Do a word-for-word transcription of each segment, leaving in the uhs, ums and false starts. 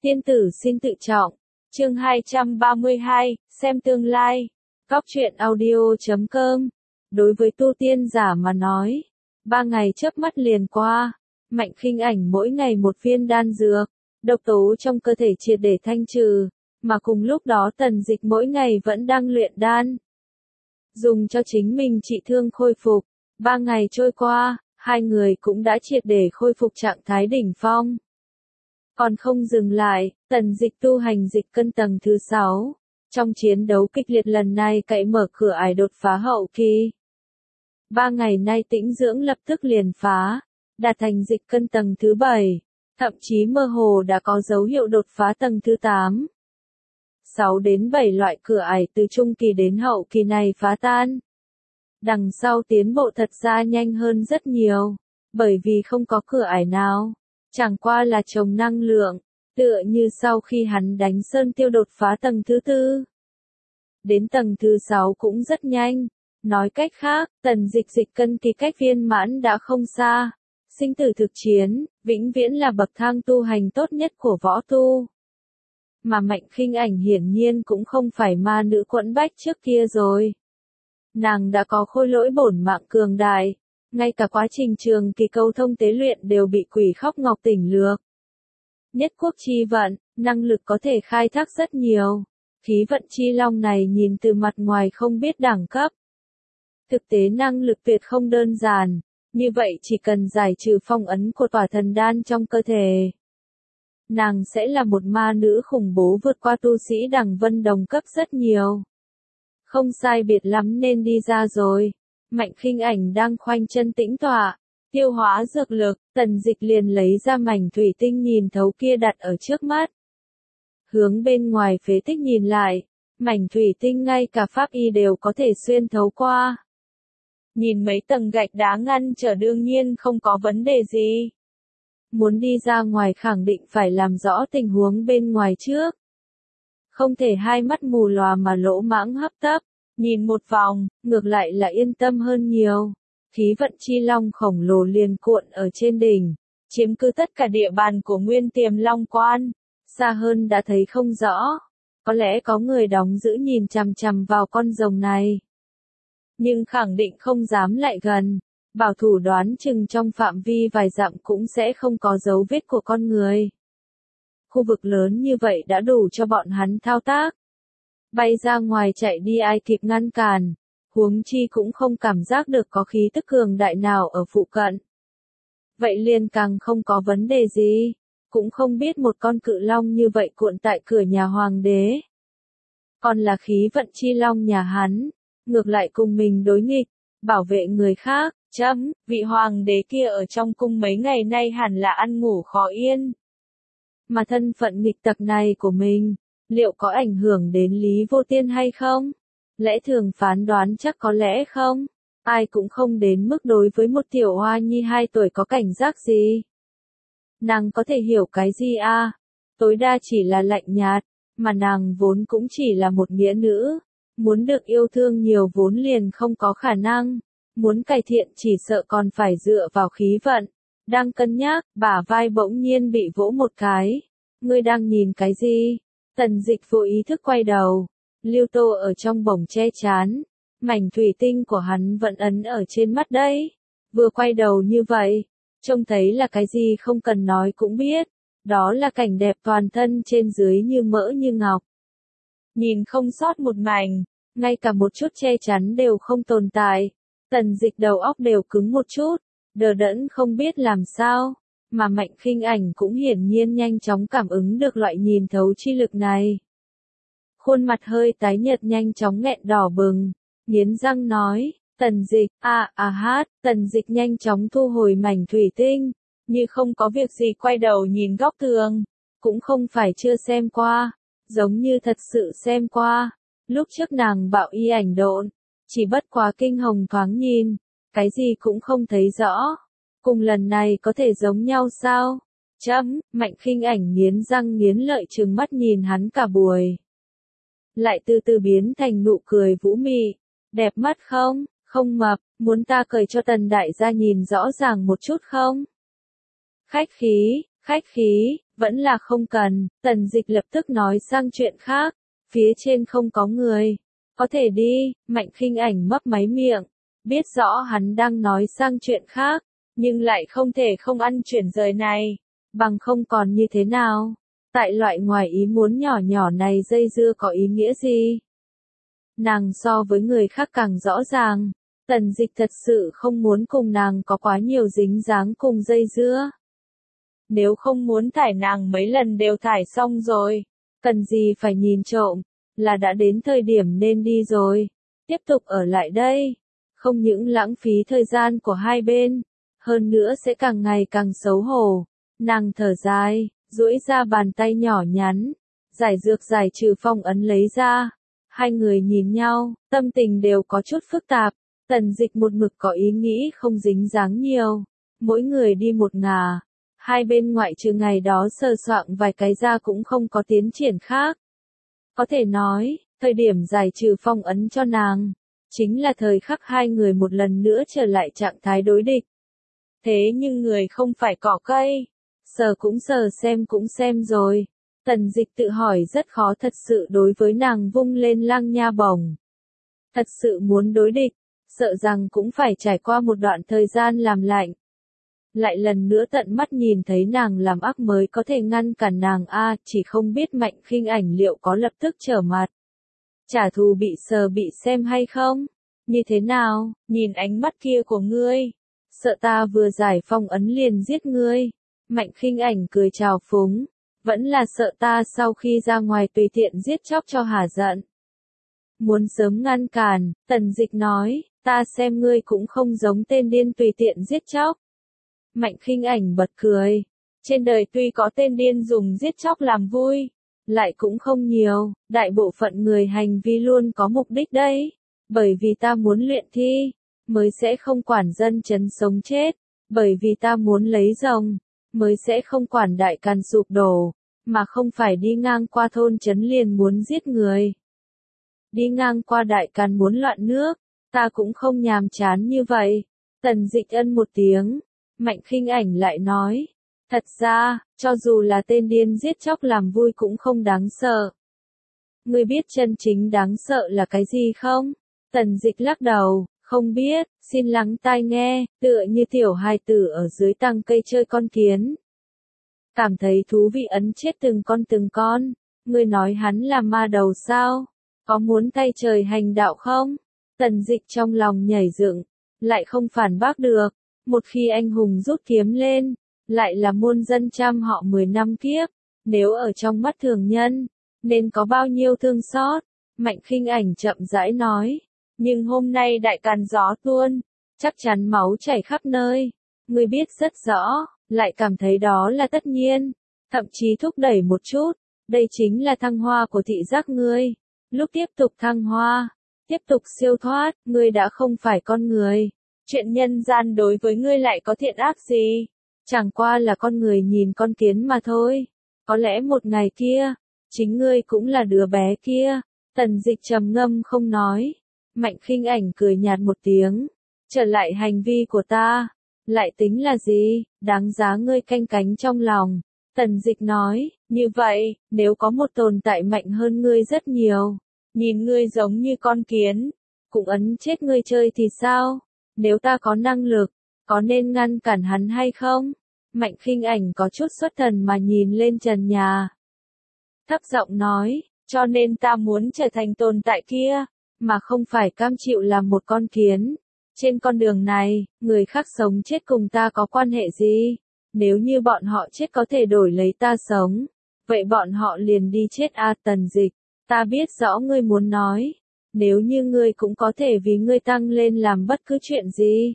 Tiên tử xin tự trọng. Chương hai trăm ba mươi hai, xem tương lai. Góc truyện audio chấm com. Đối với tu tiên giả mà nói, ba ngày chớp mắt liền qua, Mạnh Khinh Ảnh mỗi ngày một viên đan dược, độc tố trong cơ thể triệt để thanh trừ, mà cùng lúc đó Tần Dịch mỗi ngày vẫn đang luyện đan, dùng cho chính mình trị thương khôi phục. Ba ngày trôi qua, hai người cũng đã triệt để khôi phục trạng thái đỉnh phong. Còn không dừng lại, Tần Dịch tu hành dịch cân tầng thứ sáu. Trong chiến đấu kịch liệt lần này cậy mở cửa ải đột phá hậu kỳ. Ba ngày nay tĩnh dưỡng lập tức liền phá, đạt thành dịch cân tầng thứ bảy, thậm chí mơ hồ đã có dấu hiệu đột phá tầng thứ tám. sáu đến bảy loại cửa ải từ trung kỳ đến hậu kỳ này phá tan. Đằng sau tiến bộ thật ra nhanh hơn rất nhiều, bởi vì không có cửa ải nào, chẳng qua là trồng năng lượng, tựa như sau khi hắn đánh sơn tiêu đột phá tầng thứ tư. Đến tầng thứ sáu cũng rất nhanh, nói cách khác, Tần Dịch dịch cân kỳ cách viên mãn đã không xa. Sinh tử thực chiến, vĩnh viễn là bậc thang tu hành tốt nhất của võ tu. Mà Mạnh Khinh Ảnh hiển nhiên cũng không phải ma nữ quẫn bách trước kia rồi. Nàng đã có khôi lỗi bổn mạng cường đại, ngay cả quá trình trường kỳ câu thông tế luyện đều bị quỷ khóc ngọc tỉnh lược. Nhất quốc chi vận, năng lực có thể khai thác rất nhiều. Khí vận chi long này nhìn từ mặt ngoài không biết đẳng cấp. Thực tế năng lực tuyệt không đơn giản, như vậy chỉ cần giải trừ phong ấn của tỏa thần đan trong cơ thể, nàng sẽ là một ma nữ khủng bố vượt qua tu sĩ đẳng vân đồng cấp rất nhiều. Không sai biệt lắm nên đi ra rồi. Mạnh Khinh Ảnh đang khoanh chân tĩnh tọa, tiêu hóa dược lực, Tần Dịch liền lấy ra mảnh thủy tinh nhìn thấu kia đặt ở trước mắt. Hướng bên ngoài phế tích nhìn lại, mảnh thủy tinh ngay cả pháp y đều có thể xuyên thấu qua. Nhìn mấy tầng gạch đá ngăn trở đương nhiên không có vấn đề gì. Muốn đi ra ngoài khẳng định phải làm rõ tình huống bên ngoài trước. Không thể hai mắt mù lòa mà lỗ mãng hấp tấp, nhìn một vòng, ngược lại là yên tâm hơn nhiều. Khí vận chi long khổng lồ liền cuộn ở trên đỉnh, chiếm cứ tất cả địa bàn của Nguyên Tiềm Long Quan. Xa hơn đã thấy không rõ, có lẽ có người đóng giữ nhìn chằm chằm vào con rồng này. Nhưng khẳng định không dám lại gần, bảo thủ đoán chừng trong phạm vi vài dặm cũng sẽ không có dấu vết của con người. Khu vực lớn như vậy đã đủ cho bọn hắn thao tác. Bay ra ngoài chạy đi ai kịp ngăn cản, huống chi cũng không cảm giác được có khí tức cường đại nào ở phụ cận. Vậy liền càng không có vấn đề gì. Cũng không biết một con cự long như vậy cuộn tại cửa nhà hoàng đế. Còn là khí vận chi long nhà hắn, ngược lại cùng mình đối nghịch, bảo vệ người khác. Chấm, vị hoàng đế kia ở trong cung mấy ngày nay hẳn là ăn ngủ khó yên. Mà thân phận nghịch tặc này của mình, liệu có ảnh hưởng đến Lý Vô Tiên hay không? Lẽ thường phán đoán chắc có lẽ không. Ai cũng không đến mức đối với một tiểu hoa nhi hai tuổi có cảnh giác gì. Nàng có thể hiểu cái gì a? À? Tối đa chỉ là lạnh nhạt, mà nàng vốn cũng chỉ là một nghĩa nữ. Muốn được yêu thương nhiều vốn liền không có khả năng. Muốn cải thiện chỉ sợ còn phải dựa vào khí vận. Đang cân nhắc, bả vai bỗng nhiên bị vỗ một cái. Ngươi đang nhìn cái gì? Tần Dịch vô ý thức quay đầu. Lưu Tô ở trong bổng che chán. Mảnh thủy tinh của hắn vẫn ấn ở trên mắt đấy. Vừa quay đầu như vậy, trông thấy là cái gì không cần nói cũng biết. Đó là cảnh đẹp toàn thân trên dưới như mỡ như ngọc. Nhìn không sót một mảnh, ngay cả một chút che chắn đều không tồn tại. Tần Dịch đầu óc đều cứng một chút, đờ đẫn không biết làm sao. Mà Mạnh Khinh Ảnh cũng hiển nhiên nhanh chóng cảm ứng được loại nhìn thấu chi lực này. Khuôn mặt hơi tái nhợt nhanh chóng nghẹn đỏ bừng, nghiến răng nói, Tần Dịch, à à hát, Tần Dịch nhanh chóng thu hồi mảnh thủy tinh, như không có việc gì quay đầu nhìn góc tường, cũng không phải chưa xem qua, giống như thật sự xem qua. Lúc trước nàng bạo y ảnh độn, chỉ bất quá kinh hồng thoáng nhìn, cái gì cũng không thấy rõ. Cùng lần này có thể giống nhau sao? Chấm, Mạnh Khinh Ảnh nghiến răng nghiến lợi trừng mắt nhìn hắn cả buổi. Lại từ từ biến thành nụ cười vũ mị. Đẹp mắt không? Không mập, muốn ta cởi cho Tần đại gia nhìn rõ ràng một chút không? Khách khí, khách khí, Vẫn là không cần, Tần Dịch lập tức nói sang chuyện khác, phía trên không có người. Có thể đi, Mạnh Khinh Ảnh mấp máy miệng, biết rõ hắn đang nói sang chuyện khác, nhưng lại không thể không ăn chuyển rời này, bằng không còn như thế nào. Tại loại ngoài ý muốn nhỏ nhỏ này dây dưa có ý nghĩa gì? Nàng so với người khác càng rõ ràng, Tần Dịch thật sự không muốn cùng nàng có quá nhiều dính dáng cùng dây dưa. Nếu không muốn thải nàng mấy lần đều thải xong rồi, cần gì phải nhìn trộm, là đã đến thời điểm nên đi rồi, tiếp tục ở lại đây, không những lãng phí thời gian của hai bên, hơn nữa sẽ càng ngày càng xấu hổ. Nàng thở dài, duỗi ra bàn tay nhỏ nhắn, giải dược giải trừ phong ấn lấy ra, hai người nhìn nhau, tâm tình đều có chút phức tạp, Tần Dịch một mực có ý nghĩ không dính dáng nhiều, mỗi người đi một ngả. Hai bên ngoại trừ ngày đó sờ soạng vài cái ra cũng không có tiến triển khác. Có thể nói, thời điểm giải trừ phong ấn cho nàng, chính là thời khắc hai người một lần nữa trở lại trạng thái đối địch. Thế nhưng người không phải cỏ cây, sờ cũng sờ xem cũng xem rồi. Tần Dịch tự hỏi rất khó thật sự đối với nàng vung lên lang nha bổng. Thật sự muốn đối địch, sợ rằng cũng phải trải qua một đoạn thời gian làm lạnh. Lại lần nữa tận mắt nhìn thấy nàng làm ác mới có thể ngăn cản nàng a, chỉ không biết Mạnh Khinh Ảnh liệu có lập tức trở mặt. Trả thù bị sờ bị xem hay không? Như thế nào, nhìn ánh mắt kia của ngươi, sợ ta vừa giải phong ấn liền giết ngươi. Mạnh Khinh Ảnh cười trào phúng, vẫn là sợ ta sau khi ra ngoài tùy tiện giết chóc cho hả giận. Muốn sớm ngăn cản, Tần Dịch nói, ta xem ngươi cũng không giống tên điên tùy tiện giết chóc. Mạnh Khinh Ảnh bật cười, trên đời tuy có tên điên dùng giết chóc làm vui, lại cũng không nhiều, đại bộ phận người hành vi luôn có mục đích đấy, bởi vì ta muốn luyện thi, mới sẽ không quản dân chấn sống chết, bởi vì ta muốn lấy rồng, mới sẽ không quản đại càn sụp đổ, mà không phải đi ngang qua thôn trấn liền muốn giết người. Đi ngang qua đại càn muốn loạn nước, ta cũng không nhàm chán như vậy. Tần Dịch ân một tiếng. Mạnh Khinh Ảnh lại nói, thật ra, cho dù là tên điên giết chóc làm vui cũng không đáng sợ. Ngươi biết chân chính đáng sợ là cái gì không? Tần Dịch lắc đầu, không biết, xin lắng tai nghe, tựa như tiểu hài tử ở dưới tàng cây chơi con kiến. Cảm thấy thú vị ấn chết từng con từng con, ngươi nói hắn là ma đầu sao? Có muốn thay trời hành đạo không? Tần Dịch trong lòng nhảy dựng, lại không phản bác được. Một khi anh hùng rút kiếm lên, lại là muôn dân trăm họ mười năm kiếp, nếu ở trong mắt thường nhân, nên có bao nhiêu thương xót. Mạnh Khinh Ảnh chậm rãi nói, nhưng hôm nay đại càn gió tuôn, chắc chắn máu chảy khắp nơi, ngươi biết rất rõ, lại cảm thấy đó là tất nhiên, thậm chí thúc đẩy một chút, đây chính là thăng hoa của thị giác ngươi. Lúc tiếp tục thăng hoa, tiếp tục siêu thoát, ngươi đã không phải con người. Chuyện nhân gian đối với ngươi lại có thiện ác gì? Chẳng qua là con người nhìn con kiến mà thôi. Có lẽ một ngày kia, chính ngươi cũng là đứa bé kia. Tần Dịch trầm ngâm không nói. Mạnh Khinh Ảnh cười nhạt một tiếng. Trở lại hành vi của ta. Lại tính là gì? Đáng giá ngươi canh cánh trong lòng. Tần Dịch nói, như vậy, nếu có một tồn tại mạnh hơn ngươi rất nhiều, nhìn ngươi giống như con kiến, cũng ấn chết ngươi chơi thì sao? Nếu ta có năng lực, có nên ngăn cản hắn hay không? Mạnh Khinh Ảnh có chút xuất thần mà nhìn lên trần nhà. Thấp giọng nói, cho nên ta muốn trở thành tồn tại kia, mà không phải cam chịu làm một con kiến. Trên con đường này, người khác sống chết cùng ta có quan hệ gì? Nếu như bọn họ chết có thể đổi lấy ta sống, vậy bọn họ liền đi chết a. Tần Dịch, ta biết rõ ngươi muốn nói. Nếu như ngươi cũng có thể vì ngươi tăng lên làm bất cứ chuyện gì.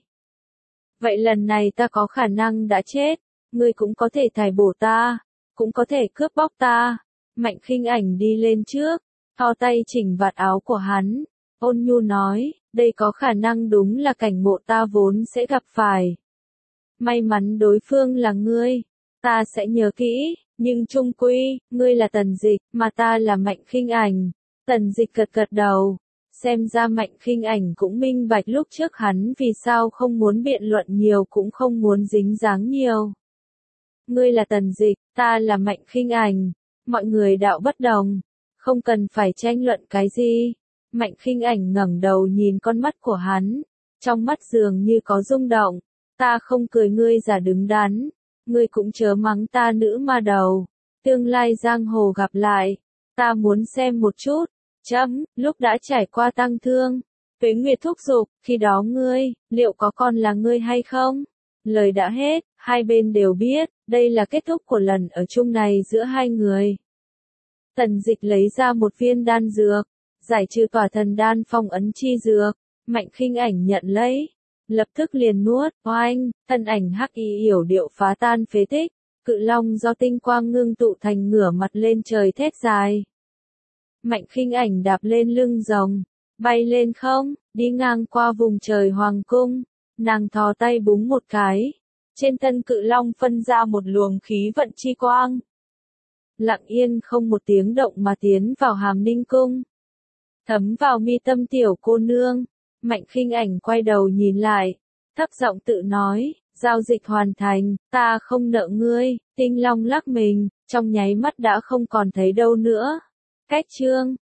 Vậy lần này ta có khả năng đã chết, ngươi cũng có thể thải bổ ta, cũng có thể cướp bóc ta. Mạnh Khinh Ảnh đi lên trước, thò tay chỉnh vạt áo của hắn, ôn nhu nói, đây có khả năng đúng là cảnh ngộ ta vốn sẽ gặp phải. May mắn đối phương là ngươi, ta sẽ nhớ kỹ, nhưng chung quy, ngươi là Tần Dịch, mà ta là Mạnh Khinh Ảnh. Tần Dịch gật gật đầu. Xem ra Mạnh Khinh Ảnh cũng minh bạch lúc trước hắn vì sao không muốn biện luận nhiều cũng không muốn dính dáng nhiều. Ngươi là Tần Dịch, ta là Mạnh Khinh Ảnh, mọi người đạo bất đồng, không cần phải tranh luận cái gì. Mạnh Khinh Ảnh ngẩng đầu nhìn con mắt của hắn, trong mắt dường như có rung động. Ta không cười ngươi giả đứng đắn, ngươi cũng chớ mắng ta nữ ma đầu. Tương lai giang hồ gặp lại, ta muốn xem một chút. Chấm, lúc đã trải qua tăng thương, Tuế Nguyệt thúc giục, khi đó ngươi, liệu có còn là ngươi hay không? Lời đã hết, hai bên đều biết, đây là kết thúc của lần ở chung này giữa hai người. Tần Dịch lấy ra một viên đan dược, giải trừ tỏa thần đan phong ấn chi dược, Mạnh Khinh Ảnh nhận lấy, lập tức liền nuốt, oanh, thân ảnh hắc y yểu điệu phá tan phế tích, cự long do tinh quang ngưng tụ thành ngửa mặt lên trời thét dài. Mạnh Khinh Ảnh đạp lên lưng rồng, bay lên không, đi ngang qua vùng trời hoàng cung, nàng thò tay búng một cái, trên thân cự long phân ra một luồng khí vận chi quang. Lặng yên không một tiếng động mà tiến vào Hàm Ninh cung. Thấm vào mi tâm tiểu cô nương, Mạnh Khinh Ảnh quay đầu nhìn lại, thấp giọng tự nói, giao dịch hoàn thành, ta không nợ ngươi. Tinh long lắc mình, trong nháy mắt đã không còn thấy đâu nữa. Cách chương